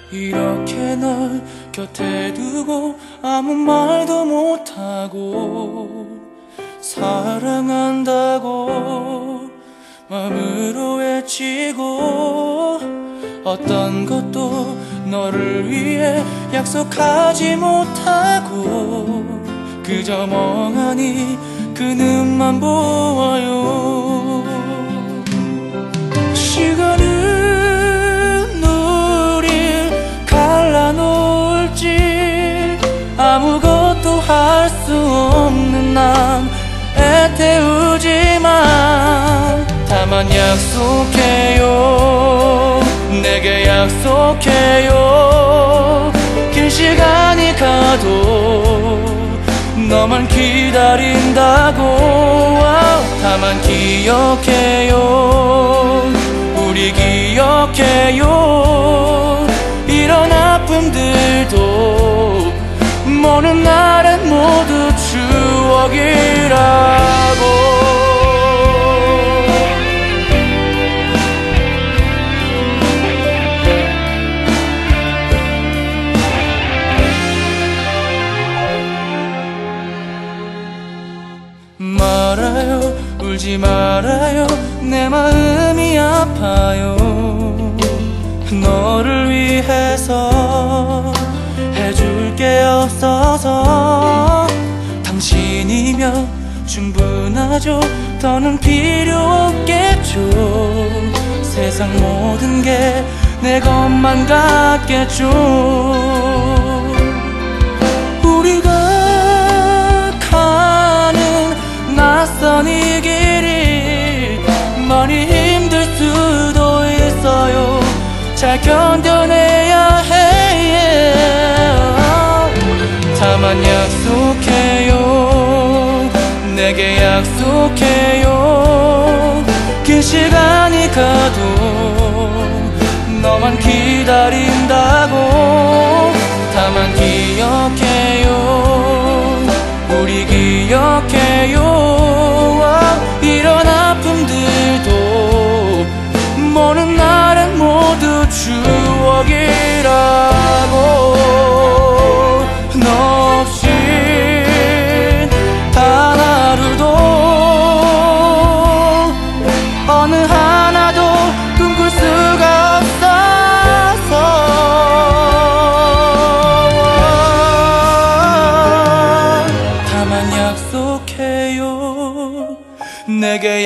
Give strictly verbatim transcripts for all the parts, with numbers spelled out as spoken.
이렇게 널 곁에 두고 아무 말도 못하고 사랑한다고 마음으로 외치고 어떤 것도 너를 위해 약속하지 못하고 그저 멍하니 그 눈만 보아요. 시간은 우릴 갈라놓을지 아무것도 할 수 없는 난 애태우지만 다만 약속해요, 내게 약속해요. 긴 시간이 가도 너만 기다린다고. 다만 기억해요, 우리 기억해요. 이런 아픔들도 모든 날엔 모두 추억이라고. 말아요, 울지 말아요, 내 마음이 아파요. 너를 위해서 해줄 게 없어서 당신이면 충분하죠. 더는 필요 없겠죠. 세상 모든 게 내 것만 같겠죠. 우리가 가는 낯선 이 길이 많이 힘들 수도 있어요. 잘 견뎌내야 해. 다만 약속해요, 내게 약속해요. 긴 시간이 가도 너만 기다린다고. 다만 기억해요, 우리 기억해요. 이런 아픔들도 모든 날엔 모두 추억이라고. 너 없이 단 하루도 어느 하나도 꿈꿀 수가 없어서 다만 약속해요, 내게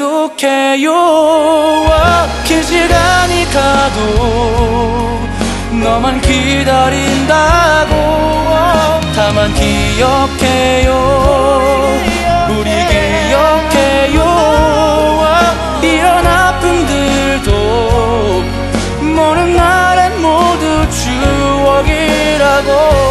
약속해요. 긴 시간이 가도 너만 기다린다고. 다만 기억해요, 우리 기억해요. 이런 아픔들도 모든 날엔 모두 추억이라고.